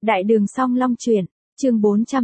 Đại đường Song Long truyện, chương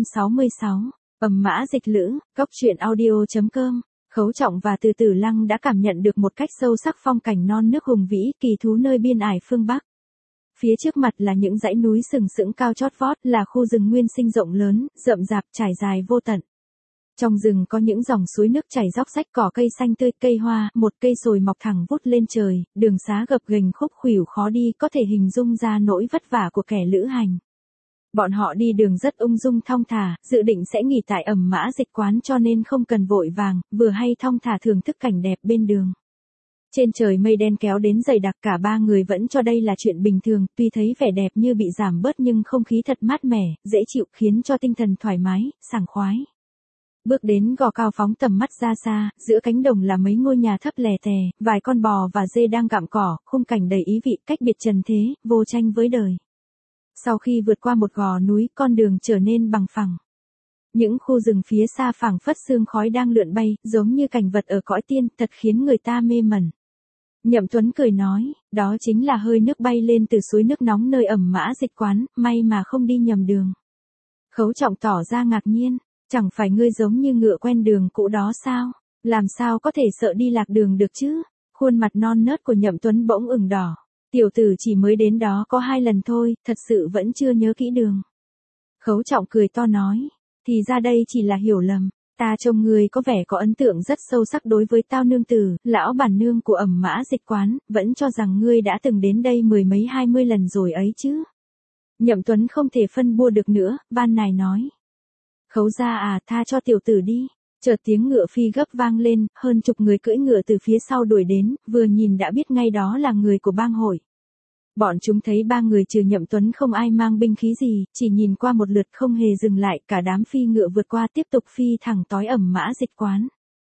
466, Ẩm Mã Dịch Lữ, Cốc truyện audio.com. Khấu Trọng và Từ Tử Lăng đã cảm nhận được một cách sâu sắc phong cảnh non nước hùng vĩ, kỳ thú nơi biên ải phương Bắc. Phía trước mặt là những dãy núi sừng sững cao chót vót, là khu rừng nguyên sinh rộng lớn, rậm rạp trải dài vô tận. Trong rừng có những dòng suối nước chảy róc rách, cỏ cây xanh tươi, cây hoa, một cây sồi mọc thẳng vút lên trời, đường xá gập ghềnh khúc khuỷu khó đi, có thể hình dung ra nỗi vất vả của kẻ lữ hành. Bọn họ đi đường rất ung dung thong thả, dự định sẽ nghỉ tại Ẩm Mã Dịch quán cho nên không cần vội vàng, vừa hay thong thả thưởng thức cảnh đẹp bên đường. Trên trời mây đen kéo đến dày đặc, cả ba người vẫn cho đây là chuyện bình thường, tuy thấy vẻ đẹp như bị giảm bớt nhưng không khí thật mát mẻ, dễ chịu, khiến cho tinh thần thoải mái, sảng khoái. Bước đến gò cao phóng tầm mắt ra xa, giữa cánh đồng là mấy ngôi nhà thấp lè tè, vài con bò và dê đang gặm cỏ, khung cảnh đầy ý vị, cách biệt trần thế, vô tranh với đời. Sau khi vượt qua một gò núi, con đường trở nên bằng phẳng. Những khu rừng phía xa phảng phất sương khói đang lượn bay, giống như cảnh vật ở cõi tiên, thật khiến người ta mê mẩn. Nhậm Tuấn cười nói, đó chính là hơi nước bay lên từ suối nước nóng nơi Ẩm Mã Dịch quán, may mà không đi nhầm đường. Khấu Trọng tỏ ra ngạc nhiên, chẳng phải ngươi giống như ngựa quen đường cũ đó sao? Làm sao có thể sợ đi lạc đường được chứ? Khuôn mặt non nớt của Nhậm Tuấn bỗng ửng đỏ. Tiểu tử chỉ mới đến đó có 2 lần thôi, thật sự vẫn chưa nhớ kỹ đường. Khấu Trọng cười to nói, thì ra đây chỉ là hiểu lầm, ta trông ngươi có vẻ có ấn tượng rất sâu sắc đối với tao nương tử, lão bản nương của Ẩm Mã Dịch quán, vẫn cho rằng ngươi đã từng đến đây 10 mấy 20 lần rồi ấy chứ. Nhậm Tuấn không thể phân bua được nữa, van nài nói. Khấu gia à, tha cho tiểu tử đi. Chợt tiếng ngựa phi gấp vang lên, hơn chục người cưỡi ngựa từ phía sau đuổi đến, vừa nhìn đã biết ngay đó là người của bang hội. Bọn chúng thấy ba người trừ Nhậm Tuấn không ai mang binh khí gì, chỉ nhìn qua một lượt không hề dừng lại, cả đám phi ngựa vượt qua tiếp tục phi thẳng tới Ẩm Mã Dịch quán.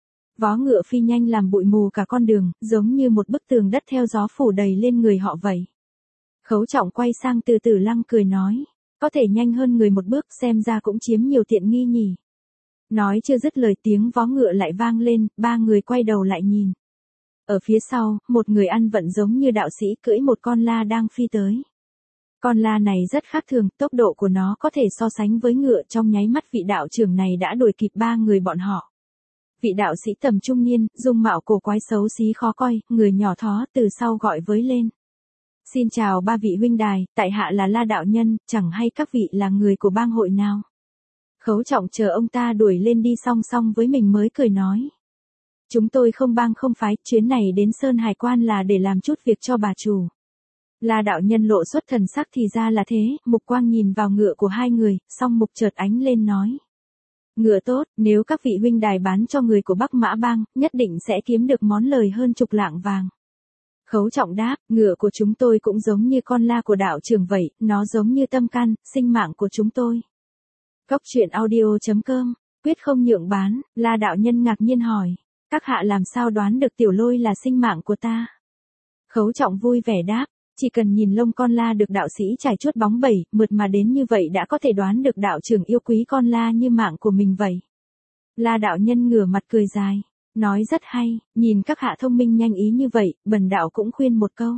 Vó ngựa phi nhanh làm bụi mù cả con đường, giống như một bức tường đất theo gió phủ đầy lên người họ vậy. Khấu Trọng quay sang Từ Tử Lăng cười nói, có thể nhanh hơn người một bước, xem ra cũng chiếm nhiều tiện nghi nhỉ. Nói chưa dứt lời tiếng vó ngựa lại vang lên, ba người quay đầu lại nhìn. Ở phía sau, một người ăn vận giống như đạo sĩ cưỡi một con la đang phi tới. Con la này rất khác thường, tốc độ của nó có thể so sánh với ngựa, trong nháy mắt vị đạo trưởng này đã đuổi kịp ba người bọn họ. Vị đạo sĩ tầm trung niên, dung mạo cổ quái xấu xí khó coi, người nhỏ thó từ sau gọi với lên. Xin chào ba vị huynh đài, tại hạ là La đạo nhân, chẳng hay các vị là người của bang hội nào. Khấu Trọng chờ ông ta đuổi lên đi song song với mình mới cười nói. Chúng tôi không bang không phái, chuyến này đến Sơn Hải Quan là để làm chút việc cho bà chủ. La đạo nhân lộ xuất thần sắc thì ra là thế, mục quang nhìn vào ngựa của hai người, song mục chợt ánh lên nói. Ngựa tốt, nếu các vị huynh đài bán cho người của Bắc Mã bang, nhất định sẽ kiếm được món lời hơn chục lạng vàng. Khấu Trọng đáp, ngựa của chúng tôi cũng giống như con la của đạo trưởng vậy, nó giống như tâm can, sinh mạng của chúng tôi. Cốc truyện audio.com, quyết không nhượng bán, La đạo nhân ngạc nhiên hỏi, các hạ làm sao đoán được tiểu lôi là sinh mạng của ta? Khấu Trọng vui vẻ đáp, chỉ cần nhìn lông con la được đạo sĩ trải chuốt bóng bẩy, mượt mà đến như vậy đã có thể đoán được đạo trưởng yêu quý con la như mạng của mình vậy. La đạo nhân ngửa mặt cười dài, nói rất hay, nhìn các hạ thông minh nhanh ý như vậy, bần đạo cũng khuyên một câu.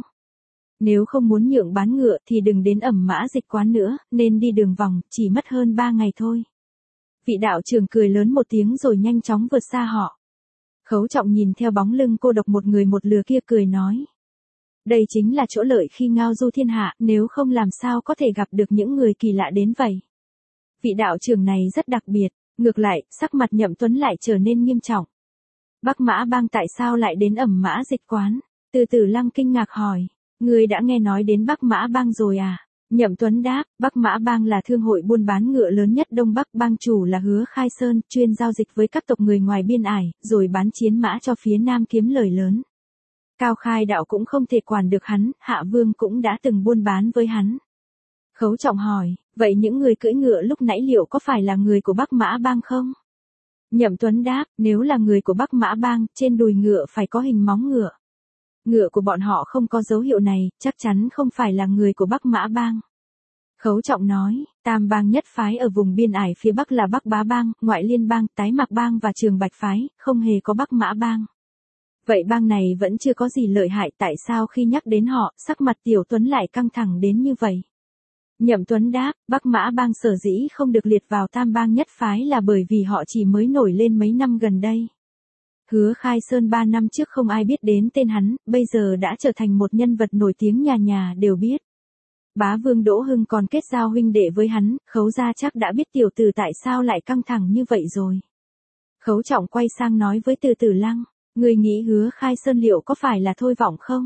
Nếu không muốn nhượng bán ngựa thì đừng đến Ẩm Mã Dịch quán nữa, nên đi đường vòng, chỉ mất hơn 3 ngày thôi. Vị đạo trưởng cười lớn một tiếng rồi nhanh chóng vượt xa họ. Khấu Trọng nhìn theo bóng lưng cô độc một người một lừa kia cười nói. Đây chính là chỗ lợi khi ngao du thiên hạ, nếu không làm sao có thể gặp được những người kỳ lạ đến vậy. Vị đạo trưởng này rất đặc biệt, ngược lại, sắc mặt Nhậm Tuấn lại trở nên nghiêm trọng. Bắc Mã bang tại sao lại đến Ẩm Mã Dịch quán? Từ Tử Lăng kinh ngạc hỏi. Ngươi đã nghe nói đến Bắc Mã bang rồi à? Nhậm Tuấn đáp, Bắc Mã bang là thương hội buôn bán ngựa lớn nhất Đông Bắc, bang chủ là Hứa Khai Sơn, chuyên giao dịch với các tộc người ngoài biên ải, rồi bán chiến mã cho phía Nam kiếm lời lớn. Cao Khai đạo cũng không thể quản được hắn, Hạ Vương cũng đã từng buôn bán với hắn. Khấu Trọng hỏi, vậy những người cưỡi ngựa lúc nãy liệu có phải là người của Bắc Mã bang không? Nhậm Tuấn đáp, nếu là người của Bắc Mã bang, trên đùi ngựa phải có hình móng ngựa. Ngựa của bọn họ không có dấu hiệu này, chắc chắn không phải là người của Bắc Mã bang. Khấu Trọng nói, tam bang nhất phái ở vùng biên ải phía Bắc là Bắc Bá bang, Ngoại Liên bang, Tái Mạc bang và Trường Bạch phái, không hề có Bắc Mã bang. Vậy bang này vẫn chưa có gì lợi hại, tại sao khi nhắc đến họ, sắc mặt Tiểu Tuấn lại căng thẳng đến như vậy? Nhậm Tuấn đáp, Bắc Mã Bang sở dĩ không được liệt vào tam bang nhất phái là bởi vì họ chỉ mới nổi lên mấy năm gần đây. Hứa Khai Sơn 3 năm trước không ai biết đến tên hắn, bây giờ đã trở thành một nhân vật nổi tiếng nhà nhà đều biết. Bá Vương Đỗ Hưng còn kết giao huynh đệ với hắn, Khấu gia chắc đã biết tiểu tử tại sao lại căng thẳng như vậy rồi. Khấu Trọng quay sang nói với Từ Tử Lăng, người nghĩ Hứa Khai Sơn liệu có phải là thôi vọng không?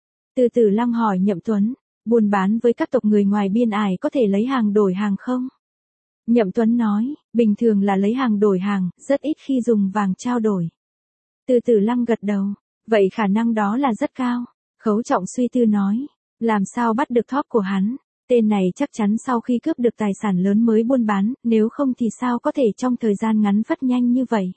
Từ Tử Lăng hỏi Nhậm Tuấn, buôn bán với các tộc người ngoài biên ải có thể lấy hàng đổi hàng không? Nhậm Tuấn nói, bình thường là lấy hàng đổi hàng, rất ít khi dùng vàng trao đổi. Từ Tử Lăng gật đầu, vậy khả năng đó là rất cao. Khấu Trọng suy tư nói, làm sao bắt được thóp của hắn? Tên này chắc chắn sau khi cướp được tài sản lớn mới buôn bán, nếu không thì sao có thể trong thời gian ngắn phất nhanh như vậy?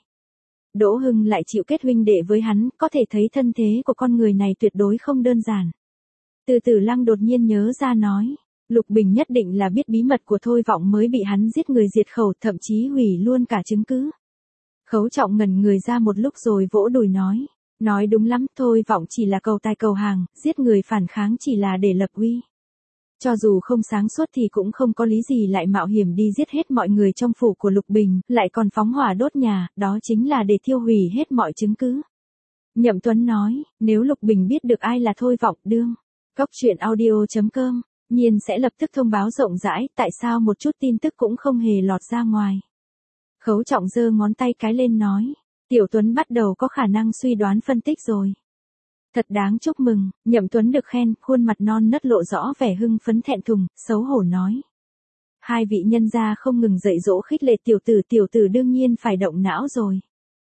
Đỗ Hưng lại chịu kết huynh đệ với hắn, có thể thấy thân thế của con người này tuyệt đối không đơn giản. Từ Tử Lăng đột nhiên nhớ ra nói, Lục Bình nhất định là biết bí mật của Thôi Vọng mới bị hắn giết người diệt khẩu, thậm chí hủy luôn cả chứng cứ. Khấu Trọng ngẩn người ra một lúc rồi vỗ đùi nói đúng lắm, Thôi Vọng chỉ là cầu tài cầu hàng, giết người phản kháng chỉ là để lập uy. Cho dù không sáng suốt thì cũng không có lý gì lại mạo hiểm đi giết hết mọi người trong phủ của Lục Bình, lại còn phóng hỏa đốt nhà, đó chính là để thiêu hủy hết mọi chứng cứ. Nhậm Tuấn nói, nếu Lục Bình biết được ai là Thôi Vọng đương, Cốc.audio.com, nhiên sẽ lập tức thông báo rộng rãi, tại sao một chút tin tức cũng không hề lọt ra ngoài. Khấu Trọng giơ ngón tay cái lên nói, Tiểu Tuấn bắt đầu có khả năng suy đoán phân tích rồi. Thật đáng chúc mừng, Nhậm Tuấn được khen, khuôn mặt non nớt lộ rõ vẻ hưng phấn thẹn thùng, xấu hổ nói. Hai vị nhân gia không ngừng dạy dỗ khích lệ tiểu tử đương nhiên phải động não rồi.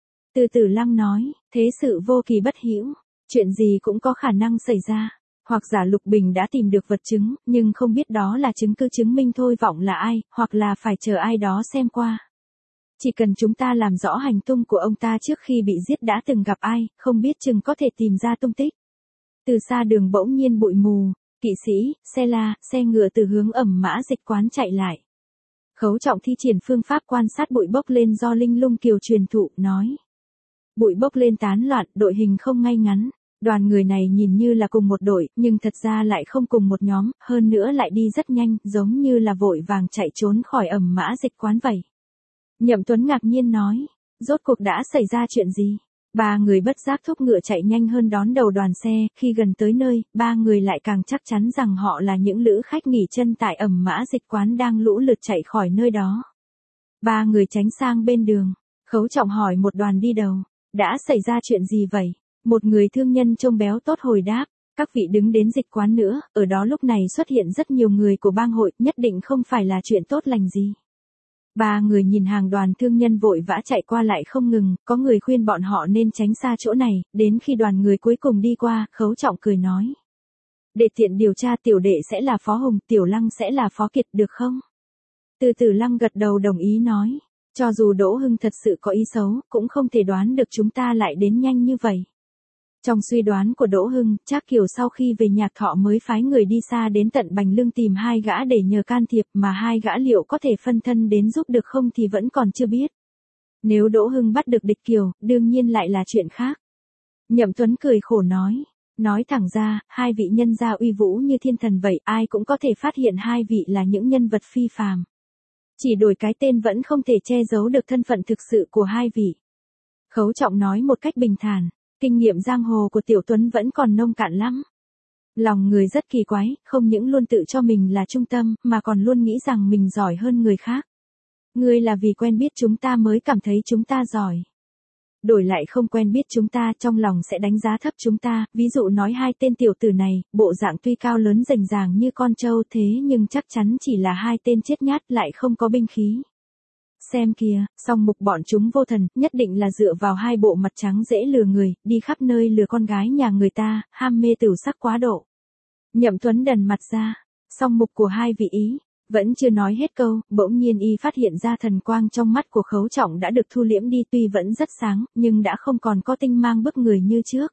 Từ Tử Lăng nói, thế sự vô kỳ bất hữu, chuyện gì cũng có khả năng xảy ra. Hoặc giả Lục Bình đã tìm được vật chứng, nhưng không biết đó là chứng cứ chứng minh Thôi Vọng là ai, hoặc là phải chờ ai đó xem qua. Chỉ cần chúng ta làm rõ hành tung của ông ta trước khi bị giết đã từng gặp ai, không biết chừng có thể tìm ra tung tích. Từ xa đường bỗng nhiên bụi mù, kỵ sĩ, xe la, xe ngựa từ hướng Ẩm Mã Dịch Quán chạy lại. Khấu Trọng thi triển phương pháp quan sát bụi bốc lên do Linh Lung Kiều truyền thụ, nói. Bụi bốc lên tán loạn, đội hình không ngay ngắn. Đoàn người này nhìn như là cùng một đội, nhưng thật ra lại không cùng một nhóm, hơn nữa lại đi rất nhanh, giống như là vội vàng chạy trốn khỏi Ẩm Mã Dịch Quán vậy. Nhậm Tuấn ngạc nhiên nói, rốt cuộc đã xảy ra chuyện gì? Ba người bất giác thúc ngựa chạy nhanh hơn đón đầu đoàn xe, khi gần tới nơi, ba người lại càng chắc chắn rằng họ là những lữ khách nghỉ chân tại Ẩm Mã Dịch Quán đang lũ lượt chạy khỏi nơi đó. Ba người tránh sang bên đường, Khấu Trọng hỏi một đoàn đi đầu, đã xảy ra chuyện gì vậy? Một người thương nhân trông béo tốt hồi đáp, các vị đứng đến dịch quán nữa, ở đó lúc này xuất hiện rất nhiều người của bang hội, nhất định không phải là chuyện tốt lành gì. Ba người nhìn hàng đoàn thương nhân vội vã chạy qua lại không ngừng, có người khuyên bọn họ nên tránh xa chỗ này, đến khi đoàn người cuối cùng đi qua, Khấu Trọng cười nói. Để tiện điều tra tiểu đệ sẽ là Phó Hùng, tiểu Lăng sẽ là Phó Kiệt được không? Từ Tử Lăng gật đầu đồng ý nói, cho dù Đỗ Hưng thật sự có ý xấu, cũng không thể đoán được chúng ta lại đến nhanh như vậy. Trong suy đoán của Đỗ Hưng, Trác Kiều sau khi về Nhạc Thọ mới phái người đi xa đến tận Bành Lương tìm hai gã để nhờ can thiệp, mà hai gã liệu có thể phân thân đến giúp được không thì vẫn còn chưa biết. Nếu Đỗ Hưng bắt được địch Kiều, đương nhiên lại là chuyện khác. Nhậm Tuấn cười khổ nói thẳng ra, hai vị nhân gia uy vũ như thiên thần vậy, ai cũng có thể phát hiện hai vị là những nhân vật phi phàm. Chỉ đổi cái tên vẫn không thể che giấu được thân phận thực sự của hai vị. Khấu Trọng nói một cách bình thản. Kinh nghiệm giang hồ của Tiểu Tuấn vẫn còn nông cạn lắm. Lòng người rất kỳ quái, không những luôn tự cho mình là trung tâm, mà còn luôn nghĩ rằng mình giỏi hơn người khác. Ngươi là vì quen biết chúng ta mới cảm thấy chúng ta giỏi. Đổi lại không quen biết chúng ta, trong lòng sẽ đánh giá thấp chúng ta, ví dụ nói hai tên tiểu tử này, bộ dạng tuy cao lớn rành ràng như con trâu thế nhưng chắc chắn chỉ là hai tên chết nhát lại không có binh khí. Xem kìa, song mục bọn chúng vô thần, nhất định là dựa vào hai bộ mặt trắng dễ lừa người, đi khắp nơi lừa con gái nhà người ta, ham mê tửu sắc quá độ. Nhậm Tuấn đần mặt ra, song mục của hai vị ý, vẫn chưa nói hết câu, bỗng nhiên y phát hiện ra thần quang trong mắt của Khấu Trọng đã được thu liễm đi, tuy vẫn rất sáng, nhưng đã không còn có tinh mang bức người như trước.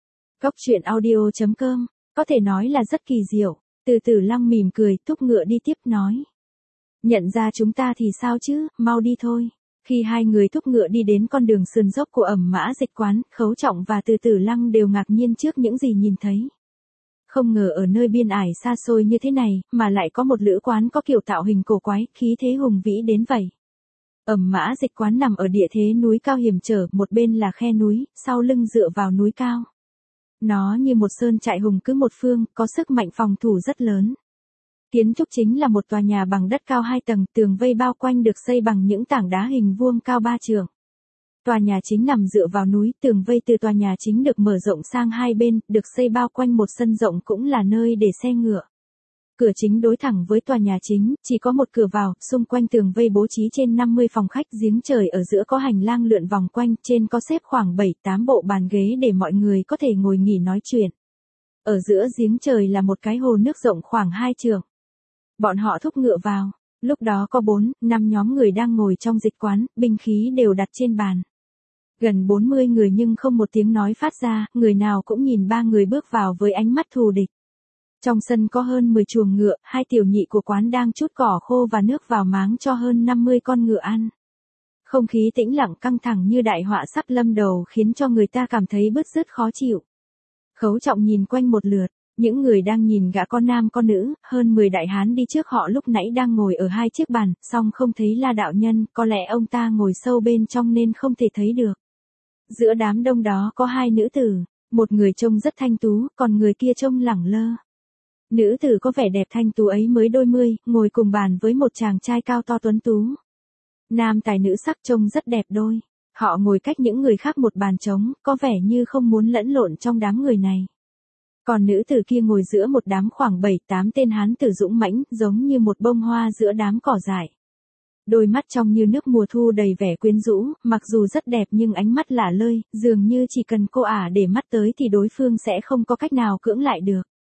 Cốc.audio.com, có thể nói là rất kỳ diệu. Từ Tử Lăng mỉm cười, thúc ngựa đi tiếp nói. Nhận ra chúng ta thì sao chứ, mau đi thôi. Khi hai người thúc ngựa đi đến con đường sườn dốc của Ẩm Mã Dịch Quán, Khấu Trọng và Từ Tử Lăng đều ngạc nhiên trước những gì nhìn thấy. Không ngờ ở nơi biên ải xa xôi như thế này, mà lại có một lữ quán có kiểu tạo hình cổ quái, khí thế hùng vĩ đến vậy. Mã Dịch quán nằm ở địa thế núi cao hiểm trở, một bên là khe núi, sau lưng dựa vào núi cao. Nó như một sơn trại hùng cứ một phương, có sức mạnh phòng thủ rất lớn. Kiến trúc chính là một tòa nhà bằng đất cao 2 tầng, tường vây bao quanh được xây bằng những tảng đá hình vuông cao 3 trượng. Tòa nhà chính nằm dựa vào núi, tường vây từ tòa nhà chính được mở rộng sang hai bên, được xây bao quanh một sân rộng cũng là nơi để xe ngựa. Cửa chính đối thẳng với tòa nhà chính, chỉ có một cửa vào, xung quanh tường vây bố trí trên 50 phòng khách, giếng trời ở giữa có hành lang lượn vòng quanh, trên có xếp khoảng 7-8 bộ bàn ghế để mọi người có thể ngồi nghỉ nói chuyện. Ở giữa giếng trời là một cái hồ nước rộng khoảng 2 trượng. Bọn họ thúc ngựa vào, lúc đó có 4-5 nhóm người đang ngồi trong dịch quán, binh khí đều đặt trên bàn. Gần 40 người nhưng không một tiếng nói phát ra, người nào cũng nhìn ba người bước vào với ánh mắt thù địch. Trong sân có hơn 10 chuồng ngựa, 2 tiểu nhị của quán đang trút cỏ khô và nước vào máng cho hơn 50 con ngựa ăn. Không khí tĩnh lặng căng thẳng như đại họa sắp lâm đầu khiến cho người ta cảm thấy bứt rứt khó chịu. Khấu Trọng nhìn quanh một lượt, những người đang nhìn gã con nam con nữ, hơn 10 đại hán đi trước họ lúc nãy đang ngồi ở 2 chiếc bàn, song không thấy La đạo nhân, có lẽ ông ta ngồi sâu bên trong nên không thể thấy được. Giữa đám đông đó có 2 nữ tử, một người trông rất thanh tú, còn người kia trông lẳng lơ. Nữ tử có vẻ đẹp thanh tú ấy mới đôi mươi, ngồi cùng bàn với một chàng trai cao to tuấn tú. Nam tài nữ sắc trông rất đẹp đôi. Họ ngồi cách những người khác một bàn trống, có vẻ như không muốn lẫn lộn trong đám người này. Còn nữ tử kia ngồi giữa một đám khoảng 7-8 tên hán tử dũng mãnh, giống như một bông hoa giữa đám cỏ dại. Đôi mắt trong như nước mùa thu đầy vẻ quyến rũ, mặc dù rất đẹp nhưng ánh mắt lả lơi, dường như chỉ cần cô ả để mắt tới thì đối phương sẽ không có cách nào cưỡng lại được.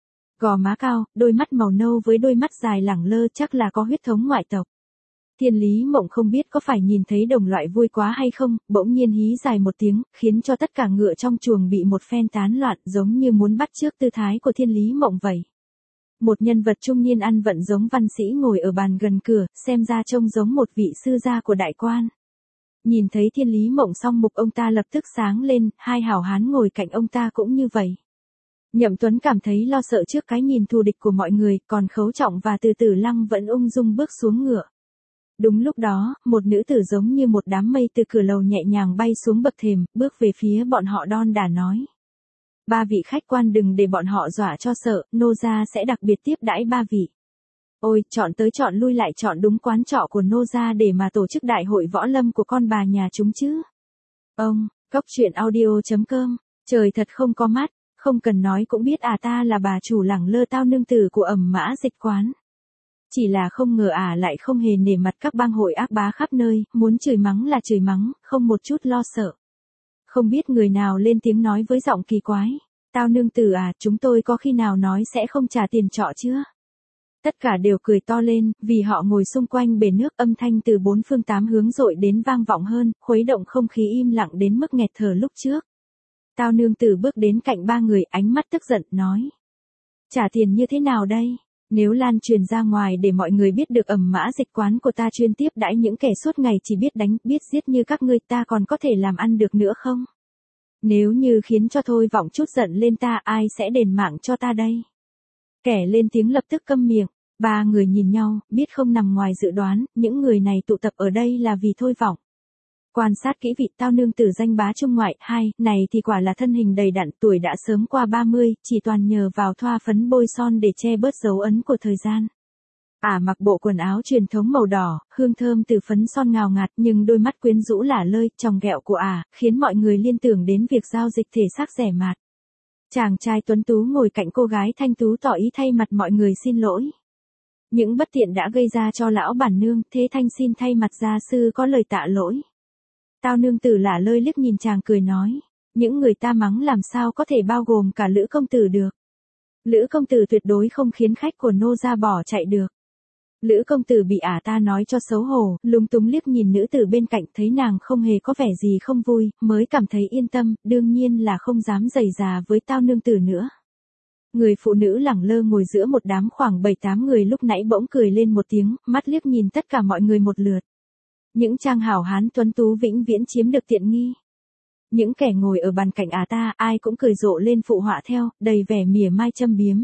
Gò má cao, đôi mắt màu nâu với đôi mắt dài lẳng lơ chắc là có huyết thống ngoại tộc. Thiên Lý Mộng không biết có phải nhìn thấy đồng loại vui quá hay không, bỗng nhiên hí dài một tiếng, khiến cho tất cả ngựa trong chuồng bị một phen tán loạn, giống như muốn bắt chước tư thái của Thiên Lý Mộng vậy. Một nhân vật trung niên ăn vận giống văn sĩ ngồi ở bàn gần cửa, xem ra trông giống một vị sư gia của đại quan. Nhìn thấy Thiên Lý Mộng xong mục ông ta lập tức sáng lên, 2 hảo hán ngồi cạnh ông ta cũng như vậy. Nhậm Tuấn cảm thấy lo sợ trước cái nhìn thù địch của mọi người, còn Khấu Trọng và Từ Tử Lăng vẫn ung dung bước xuống ngựa. Đúng lúc đó, một nữ tử giống như một đám mây từ cửa lầu nhẹ nhàng bay xuống bậc thềm, bước về phía bọn họ đon đả nói. 3 vị khách quan đừng để bọn họ dọa cho sợ, nô gia sẽ đặc biệt tiếp đãi 3 vị. Ôi, chọn tới chọn lui lại chọn đúng quán trọ của nô gia để mà tổ chức đại hội võ lâm của con bà nhà chúng chứ. Ông, coctruyện.audio.com, trời thật không có mắt, không cần nói cũng biết ta là bà chủ lẳng lơ tao nương tử của Mã Dịch quán. Chỉ là không ngờ lại không hề nể mặt các bang hội ác bá khắp nơi, muốn chửi mắng là chửi mắng, không một chút lo sợ. Không biết người nào lên tiếng nói với giọng kỳ quái. Tao nương tử chúng tôi có khi nào nói sẽ không trả tiền trọ chưa? Tất cả đều cười to lên, vì họ ngồi xung quanh bể nước, âm thanh từ 4 phương 8 hướng dội đến vang vọng hơn, khuấy động không khí im lặng đến mức nghẹt thở lúc trước. Tao nương tử bước đến cạnh 3 người, ánh mắt tức giận, nói. Trả tiền như thế nào đây? Nếu lan truyền ra ngoài để mọi người biết được Mã Dịch quán của ta chuyên tiếp đãi những kẻ suốt ngày chỉ biết đánh, biết giết như các ngươi, ta còn có thể làm ăn được nữa không? Nếu như khiến cho Thôi Vọng chút giận lên ta, ai sẽ đền mạng cho ta đây? Kẻ lên tiếng lập tức câm miệng. 3 người nhìn nhau, biết không nằm ngoài dự đoán, những người này tụ tập ở đây là vì Thôi Vọng. Quan sát kỹ vị tao nương tử danh bá trung ngoại, này thì quả là thân hình đầy đặn, tuổi đã sớm qua 30, chỉ toàn nhờ vào thoa phấn bôi son để che bớt dấu ấn của thời gian. Mặc bộ quần áo truyền thống màu đỏ, hương thơm từ phấn son ngào ngạt, nhưng đôi mắt quyến rũ lả lơi, tròng ghẹo của khiến mọi người liên tưởng đến việc giao dịch thể xác rẻ mạt. Chàng trai tuấn tú ngồi cạnh cô gái thanh tú tỏ ý thay mặt mọi người xin lỗi. Những bất tiện đã gây ra cho lão bản nương, thế thanh xin thay mặt gia sư có lời tạ lỗi. Tao nương tử lả lơi liếc nhìn chàng cười nói, những người ta mắng làm sao có thể bao gồm cả Lữ công tử được. Lữ công tử tuyệt đối không khiến khách của nô gia bỏ chạy được. Lữ công tử bị ta nói cho xấu hổ, lúng túng liếc nhìn nữ tử bên cạnh, thấy nàng không hề có vẻ gì không vui, mới cảm thấy yên tâm, đương nhiên là không dám giày già với tao nương tử nữa. Người phụ nữ lẳng lơ ngồi giữa một đám khoảng 7-8 người lúc nãy bỗng cười lên một tiếng, mắt liếc nhìn tất cả mọi người một lượt. Những trang hảo hán tuấn tú vĩnh viễn chiếm được tiện nghi. Những kẻ ngồi ở bàn cạnh ta ai cũng cười rộ lên phụ họa theo, đầy vẻ mỉa mai châm biếm.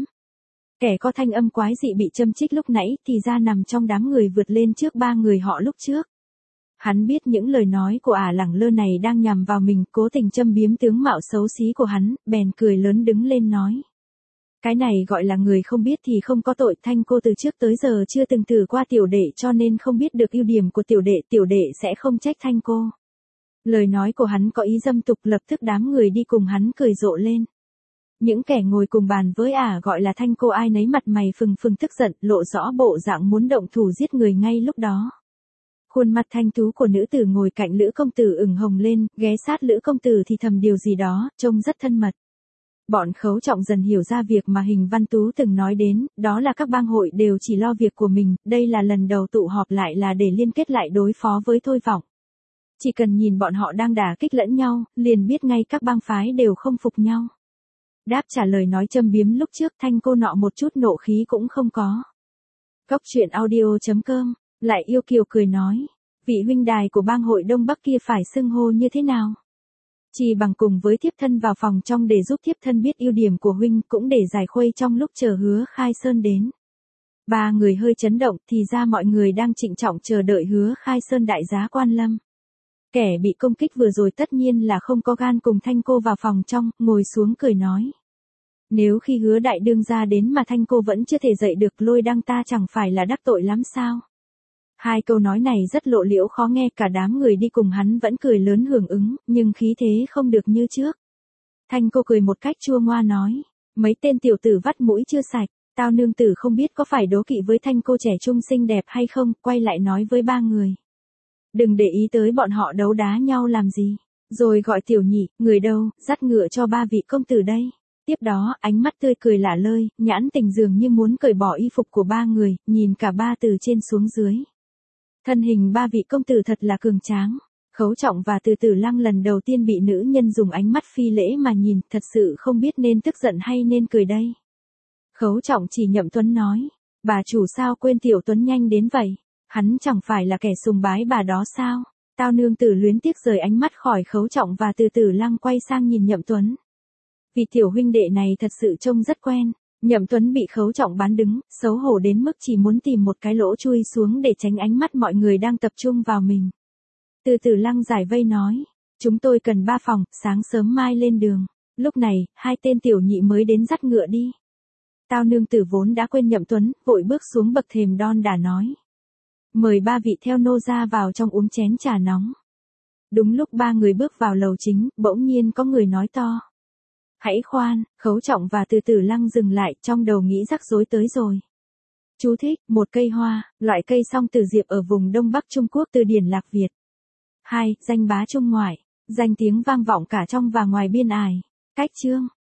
Kẻ có thanh âm quái dị bị châm chích lúc nãy thì ra nằm trong đám người vượt lên trước ba người họ lúc trước. Hắn biết những lời nói của lẳng lơ này đang nhằm vào mình, cố tình châm biếm tướng mạo xấu xí của hắn, bèn cười lớn đứng lên nói. Cái này gọi là người không biết thì không có tội, Thanh cô từ trước tới giờ chưa từng thử qua tiểu đệ cho nên không biết được ưu điểm của tiểu đệ sẽ không trách Thanh cô. Lời nói của hắn có ý dâm tục, lập tức đám người đi cùng hắn cười rộ lên. Những kẻ ngồi cùng bàn với gọi là Thanh cô ai nấy mặt mày phừng phừng tức giận, lộ rõ bộ dạng muốn động thủ giết người ngay lúc đó. Khuôn mặt thanh tú của nữ tử ngồi cạnh Lữ công tử ửng hồng lên, ghé sát Lữ công tử thì thầm điều gì đó, trông rất thân mật. Bọn Khấu Trọng dần hiểu ra việc mà Hình Văn Tú từng nói đến, đó là các bang hội đều chỉ lo việc của mình, đây là lần đầu tụ họp lại là để liên kết lại đối phó với Thôi Vọng. Chỉ cần nhìn bọn họ đang đả kích lẫn nhau, liền biết ngay các bang phái đều không phục nhau. Đáp trả lời nói châm biếm lúc trước, Thanh cô nọ một chút nộ khí cũng không có. Cốc truyện audio.com, lại yêu kiều cười nói, vị huynh đài của bang hội Đông Bắc kia phải xưng hô như thế nào? Chỉ bằng cùng với thiếp thân vào phòng trong để giúp thiếp thân biết ưu điểm của huynh, cũng để giải khuây trong lúc chờ Hứa Khai Sơn đến. Ba người hơi chấn động, thì ra mọi người đang trịnh trọng chờ đợi Hứa Khai Sơn đại giá quan lâm. Kẻ bị công kích vừa rồi tất nhiên là không có gan cùng Thanh cô vào phòng trong, ngồi xuống cười nói. Nếu khi Hứa đại đương ra đến mà Thanh cô vẫn chưa thể dậy được, Lôi Đăng ta chẳng phải là đắc tội lắm sao? Hai câu nói này rất lộ liễu khó nghe, cả đám người đi cùng hắn vẫn cười lớn hưởng ứng, nhưng khí thế không được như trước. Thanh cô cười một cách chua ngoa nói, mấy tên tiểu tử vắt mũi chưa sạch, tao nương tử không biết có phải đố kỵ với Thanh cô trẻ trung xinh đẹp hay không, quay lại nói với ba người. Đừng để ý tới bọn họ đấu đá nhau làm gì, rồi gọi Tiểu Nhị, người đâu, dắt ngựa cho ba vị công tử đây. Tiếp đó, ánh mắt tươi cười lả lơi, nhãn tình dường như muốn cởi bỏ y phục của ba người, nhìn cả ba từ trên xuống dưới. Thân hình ba vị công tử thật là cường tráng. Khấu Trọng và Từ Tử Lăng lần đầu tiên bị nữ nhân dùng ánh mắt phi lễ mà nhìn, thật sự không biết nên tức giận hay nên cười đây. Khấu Trọng chỉ Nhậm Tuấn nói, bà chủ sao quên Tiểu Tuấn nhanh đến vậy, hắn chẳng phải là kẻ sùng bái bà đó sao? Tao nương tử luyến tiếc rời ánh mắt khỏi Khấu Trọng và Từ Tử Lăng quay sang nhìn Nhậm Tuấn. Vì tiểu huynh đệ này thật sự trông rất quen. Nhậm Tuấn bị Khấu Trọng bán đứng, xấu hổ đến mức chỉ muốn tìm một cái lỗ chui xuống để tránh ánh mắt mọi người đang tập trung vào mình. Từ Tử Lăng giải vây nói, chúng tôi cần 3 phòng, sáng sớm mai lên đường. Lúc này, hai tên tiểu nhị mới đến dắt ngựa đi. Tao nương tử vốn đã quên Nhậm Tuấn, vội bước xuống bậc thềm đon đả nói. Mời ba vị theo nô ra vào trong uống chén trà nóng. Đúng lúc ba người bước vào lầu chính, bỗng nhiên có người nói to. Hãy khoan, Khấu Trọng và Từ Tử Lăng dừng lại, trong đầu nghĩ rắc rối tới rồi. Chú thích, một cây hoa, loại cây song tử diệp ở vùng Đông Bắc Trung Quốc, từ điển Lạc Việt. 2. Danh bá Trung ngoại, danh tiếng vang vọng cả trong và ngoài biên ải. Cách chương.